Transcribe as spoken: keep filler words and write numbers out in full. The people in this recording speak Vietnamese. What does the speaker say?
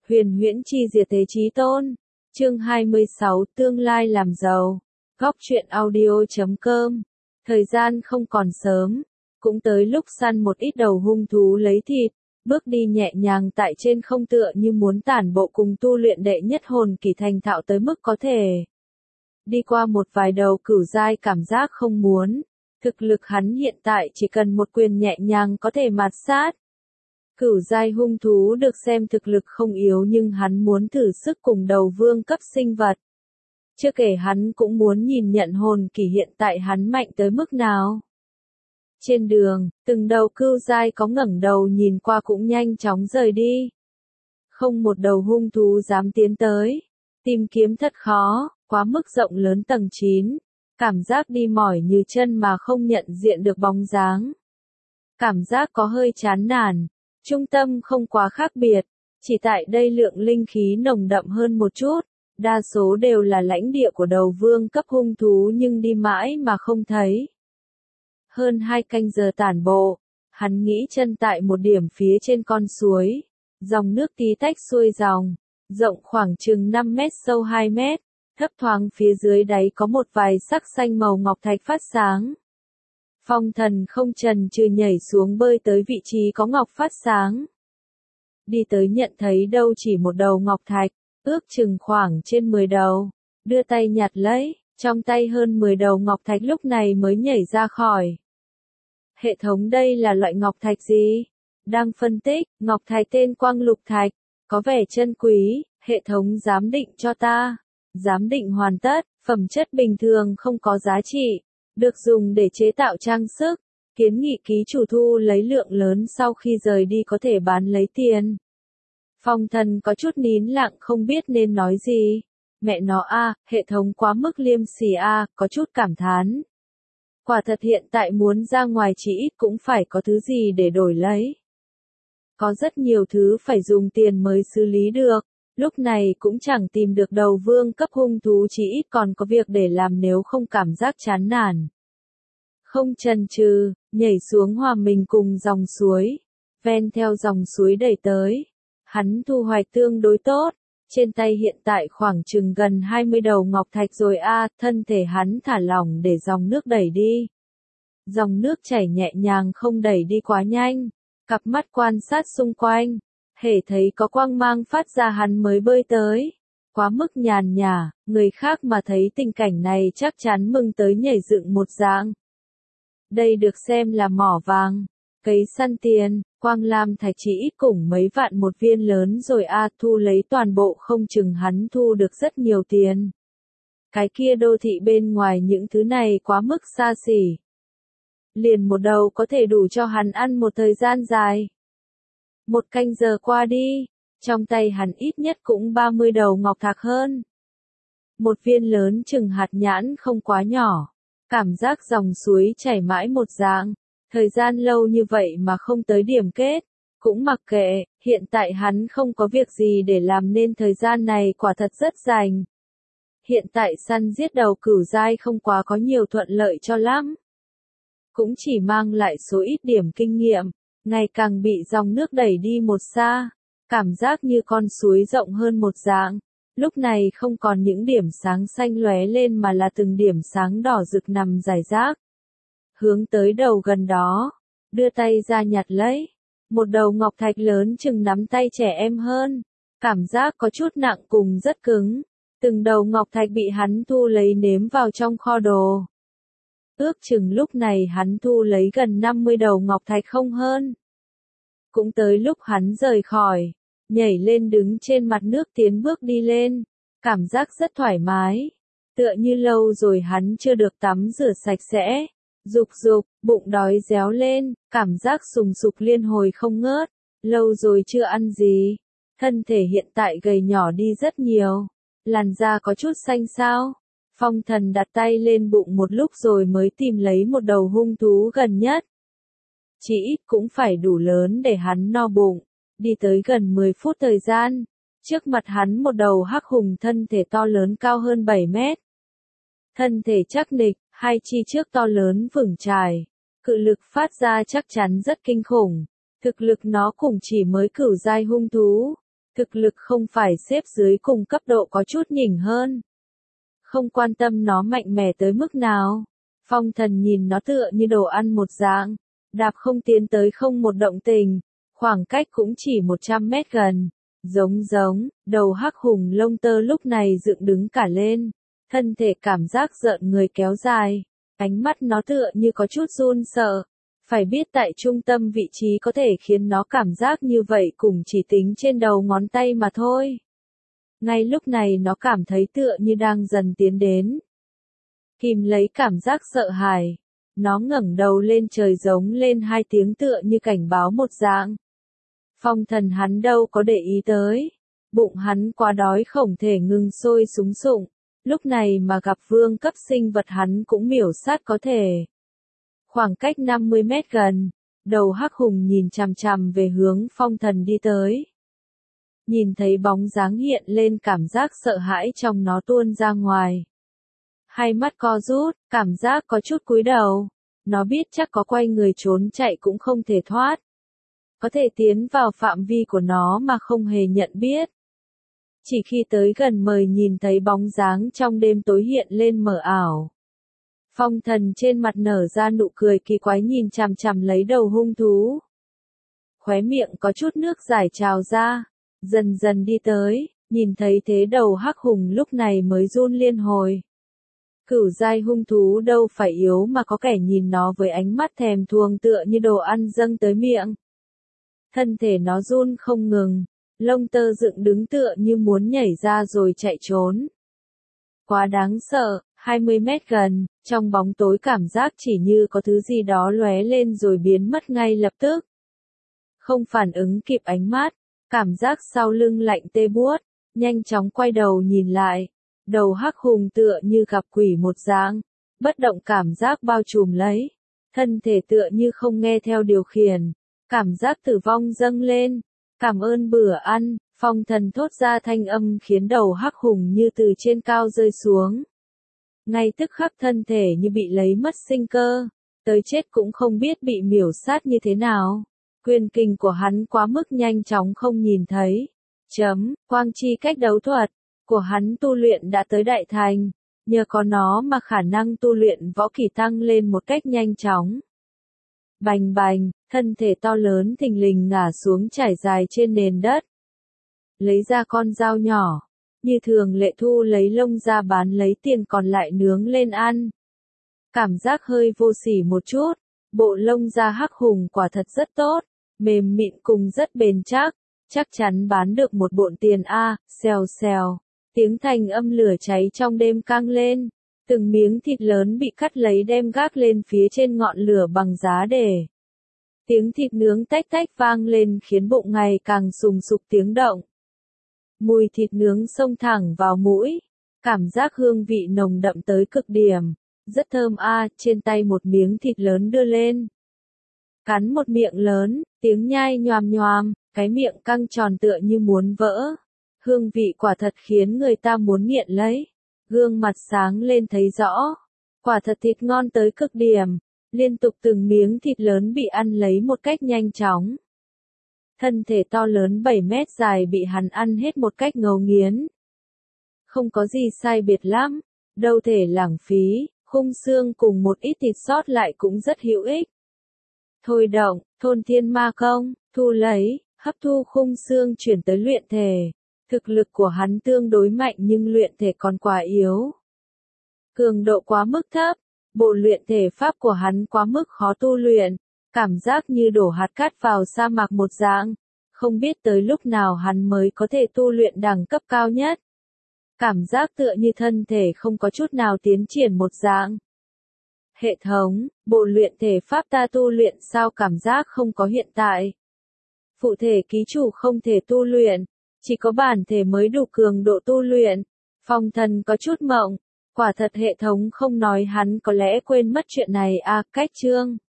Huyền huyễn chi diệt thế chí tôn. Chương hai mươi sáu Tương lai làm giàu. Góc truyện audio chấm com. Thời gian không còn sớm, cũng tới lúc săn một ít đầu hung thú lấy thịt, bước đi nhẹ nhàng tại trên không tựa như muốn tản bộ cùng tu luyện đệ nhất hồn kỳ thành thạo tới mức có thể. Đi qua một vài đầu cửu giai cảm giác không muốn, thực lực hắn hiện tại chỉ cần một quyền nhẹ nhàng có thể mạt sát. Cửu giai hung thú được xem thực lực không yếu nhưng hắn muốn thử sức cùng đầu vương cấp sinh vật. Chưa kể hắn cũng muốn nhìn nhận hồn kỳ hiện tại hắn mạnh tới mức nào. Trên đường, từng đầu cửu giai có ngẩng đầu nhìn qua cũng nhanh chóng rời đi. Không một đầu hung thú dám tiến tới. Tìm kiếm thật khó, quá mức rộng lớn tầng chín. Cảm giác đi mỏi như chân mà không nhận diện được bóng dáng. Cảm giác có hơi chán nản. Trung tâm không quá khác biệt, chỉ tại đây lượng linh khí nồng đậm hơn một chút, đa số đều là lãnh địa của đầu vương cấp hung thú nhưng đi mãi mà không thấy. Hơn hai canh giờ tản bộ, hắn nghĩ chân tại một điểm phía trên con suối, dòng nước tí tách xuôi dòng, rộng khoảng chừng năm mét sâu hai mét, thấp thoáng phía dưới đáy có một vài sắc xanh màu ngọc thạch phát sáng. Phong Thần không chần chừ nhảy xuống bơi tới vị trí có ngọc phát sáng. Đi tới nhận thấy đâu chỉ một đầu ngọc thạch, ước chừng khoảng trên mười đầu. Đưa tay nhặt lấy, trong tay hơn mười đầu ngọc thạch lúc này mới nhảy ra khỏi. Hệ thống đây là loại ngọc thạch gì? Đang phân tích, ngọc thạch tên Quang Lục Thạch, có vẻ chân quý, hệ thống giám định cho ta. Giám định hoàn tất, phẩm chất bình thường không có giá trị. Được dùng để chế tạo trang sức, kiến nghị ký chủ thu lấy lượng lớn sau khi rời đi có thể bán lấy tiền. Phong Thần có chút nín lặng không biết nên nói gì. Mẹ nó a, hệ thống quá mức liêm sỉ a, có chút cảm thán. Quả thật hiện tại muốn ra ngoài chỉ ít cũng phải có thứ gì để đổi lấy. Có rất nhiều thứ phải dùng tiền mới xử lý được. Lúc này cũng chẳng tìm được đầu vương cấp hung thú chỉ ít còn có việc để làm nếu không cảm giác chán nản. Không chần chừ, nhảy xuống hòa mình cùng dòng suối, ven theo dòng suối đẩy tới. Hắn thu hoạch tương đối tốt, trên tay hiện tại khoảng chừng gần hai mươi đầu ngọc thạch rồi a, thân thể hắn thả lỏng để dòng nước đẩy đi. Dòng nước chảy nhẹ nhàng không đẩy đi quá nhanh, cặp mắt quan sát xung quanh. Hễ thấy có quang mang phát ra hắn mới bơi tới. Quá mức nhàn nhả, người khác mà thấy tình cảnh này chắc chắn mừng tới nhảy dựng một dạng. Đây được xem là mỏ vàng, cấy săn tiền, quang lam thạch chỉ ít cùng mấy vạn một viên lớn rồi a, thu lấy toàn bộ không chừng hắn thu được rất nhiều tiền. Cái kia đô thị bên ngoài những thứ này quá mức xa xỉ. Liền một đầu có thể đủ cho hắn ăn một thời gian dài. Một canh giờ qua đi, trong tay hắn ít nhất cũng ba mươi đầu ngọc thạch hơn. Một viên lớn chừng hạt nhãn không quá nhỏ. Cảm giác dòng suối chảy mãi một dạng. Thời gian lâu như vậy mà không tới điểm kết. Cũng mặc kệ, hiện tại hắn không có việc gì để làm nên thời gian này quả thật rất dành. Hiện tại săn giết đầu cửu giai không quá có nhiều thuận lợi cho lắm. Cũng chỉ mang lại số ít điểm kinh nghiệm. Ngày càng bị dòng nước đẩy đi một xa, cảm giác như con suối rộng hơn một dạng, lúc này không còn những điểm sáng xanh lóe lên mà là từng điểm sáng đỏ rực nằm rải rác. Hướng tới đầu gần đó, đưa tay ra nhặt lấy, một đầu ngọc thạch lớn chừng nắm tay trẻ em hơn, cảm giác có chút nặng cùng rất cứng, từng đầu ngọc thạch bị hắn thu lấy nếm vào trong kho đồ. Ước chừng lúc này hắn thu lấy gần năm mươi đầu ngọc thạch không hơn. Cũng tới lúc hắn rời khỏi, nhảy lên đứng trên mặt nước tiến bước đi lên, cảm giác rất thoải mái. Tựa như lâu rồi hắn chưa được tắm rửa sạch sẽ, rục rục, bụng đói réo lên, cảm giác sùng sục liên hồi không ngớt, lâu rồi chưa ăn gì. Thân thể hiện tại gầy nhỏ đi rất nhiều, làn da có chút xanh xao. Phong Thần đặt tay lên bụng một lúc rồi mới tìm lấy một đầu hung thú gần nhất. Chỉ ít cũng phải đủ lớn để hắn no bụng. Đi tới gần mười phút thời gian. Trước mặt hắn một đầu hắc hùng thân thể to lớn cao hơn bảy mét. Thân thể chắc nịch, hai chi trước to lớn vững chài. Cự lực phát ra chắc chắn rất kinh khủng. Thực lực nó cũng chỉ mới cửu giai hung thú. Thực lực không phải xếp dưới cùng cấp độ có chút nhỉnh hơn. Không quan tâm nó mạnh mẽ tới mức nào. Phong Thần nhìn nó tựa như đồ ăn một dạng, đạp không tiến tới không một động tình, khoảng cách cũng chỉ một trăm mét gần. Giống giống, đầu hắc hùng lông tơ lúc này dựng đứng cả lên, thân thể cảm giác rợn người kéo dài, ánh mắt nó tựa như có chút run sợ. Phải biết tại trung tâm vị trí có thể khiến nó cảm giác như vậy cũng chỉ tính trên đầu ngón tay mà thôi. Ngay lúc này nó cảm thấy tựa như đang dần tiến đến. Kìm lấy cảm giác sợ hãi, nó ngẩng đầu lên trời giống lên hai tiếng tựa như cảnh báo một dạng. Phong Thần hắn đâu có để ý tới, bụng hắn quá đói không thể ngừng sôi súng sụng, lúc này mà gặp vương cấp sinh vật hắn cũng miểu sát có thể. Khoảng cách năm mươi mét gần, đầu hắc hùng nhìn chằm chằm về hướng Phong Thần đi tới. Nhìn thấy bóng dáng hiện lên cảm giác sợ hãi trong nó tuôn ra ngoài. Hai mắt co rút, cảm giác có chút cúi đầu, nó biết chắc có quay người trốn chạy cũng không thể thoát. Có thể tiến vào phạm vi của nó mà không hề nhận biết. Chỉ khi tới gần mời nhìn thấy bóng dáng trong đêm tối hiện lên mờ ảo. Phong Thần trên mặt nở ra nụ cười kỳ quái nhìn chằm chằm lấy đầu hung thú. Khóe miệng có chút nước giải trào ra, dần dần đi tới, nhìn thấy thế đầu hắc hùng lúc này mới run liên hồi. Cửu giai hung thú đâu phải yếu mà có kẻ nhìn nó với ánh mắt thèm thuồng tựa như đồ ăn dâng tới miệng. Thân thể nó run không ngừng, lông tơ dựng đứng tựa như muốn nhảy ra rồi chạy trốn. Quá đáng sợ, hai mươi mét gần, trong bóng tối cảm giác chỉ như có thứ gì đó lóe lên rồi biến mất ngay lập tức. Không phản ứng kịp ánh mắt, cảm giác sau lưng lạnh tê buốt, nhanh chóng quay đầu nhìn lại. Đầu hắc hùng tựa như gặp quỷ một dạng, bất động cảm giác bao trùm lấy, thân thể tựa như không nghe theo điều khiển, cảm giác tử vong dâng lên. Cảm ơn bữa ăn, Phong Thần thốt ra thanh âm khiến đầu hắc hùng như từ trên cao rơi xuống. Ngay tức khắc thân thể như bị lấy mất sinh cơ, tới chết cũng không biết bị miểu sát như thế nào. Quyền kình của hắn quá mức nhanh chóng không nhìn thấy. Chấm, quang chi cách đấu thuật của hắn tu luyện đã tới đại thành, nhờ có nó mà khả năng tu luyện võ kỹ tăng lên một cách nhanh chóng. Bành bành, thân thể to lớn thình lình ngả xuống trải dài trên nền đất. Lấy ra con dao nhỏ, như thường lệ thu lấy lông ra bán lấy tiền còn lại nướng lên ăn. Cảm giác hơi vô sỉ một chút, bộ lông da hắc hùng quả thật rất tốt, mềm mịn cùng rất bền chắc, chắc chắn bán được một bộn tiền a, xèo xèo. Tiếng thành âm lửa cháy trong đêm căng lên, từng miếng thịt lớn bị cắt lấy đem gác lên phía trên ngọn lửa bằng giá để. Tiếng thịt nướng tách tách vang lên khiến bụng ngày càng sùng sục tiếng động. Mùi thịt nướng xông thẳng vào mũi, cảm giác hương vị nồng đậm tới cực điểm, rất thơm a, trên tay một miếng thịt lớn đưa lên. Cắn một miệng lớn, tiếng nhai nhoàm nhoàm, cái miệng căng tròn tựa như muốn vỡ. Hương vị quả thật khiến người ta muốn nghiện lấy. Gương mặt sáng lên thấy rõ. Quả thật thịt ngon tới cực điểm. Liên tục từng miếng thịt lớn bị ăn lấy một cách nhanh chóng. Thân thể to lớn bảy mét dài bị hắn ăn hết một cách ngấu nghiến. Không có gì sai biệt lắm. Đâu thể lãng phí, khung xương cùng một ít thịt sót lại cũng rất hữu ích. Thôi động, thôn thiên ma công, thu lấy, hấp thu khung xương chuyển tới luyện thể. Thực lực của hắn tương đối mạnh nhưng luyện thể còn quá yếu. Cường độ quá mức thấp, bộ luyện thể pháp của hắn quá mức khó tu luyện, cảm giác như đổ hạt cát vào sa mạc một dạng, không biết tới lúc nào hắn mới có thể tu luyện đẳng cấp cao nhất. Cảm giác tựa như thân thể không có chút nào tiến triển một dạng. Hệ thống, bộ luyện thể pháp ta tu luyện sao cảm giác không có hiện tại. Phụ thể ký chủ không thể tu luyện. Chỉ có bản thể mới đủ cường độ tu luyện. Phong Thần có chút mộng. Quả thật hệ thống không nói hắn có lẽ quên mất chuyện này à, cách chương.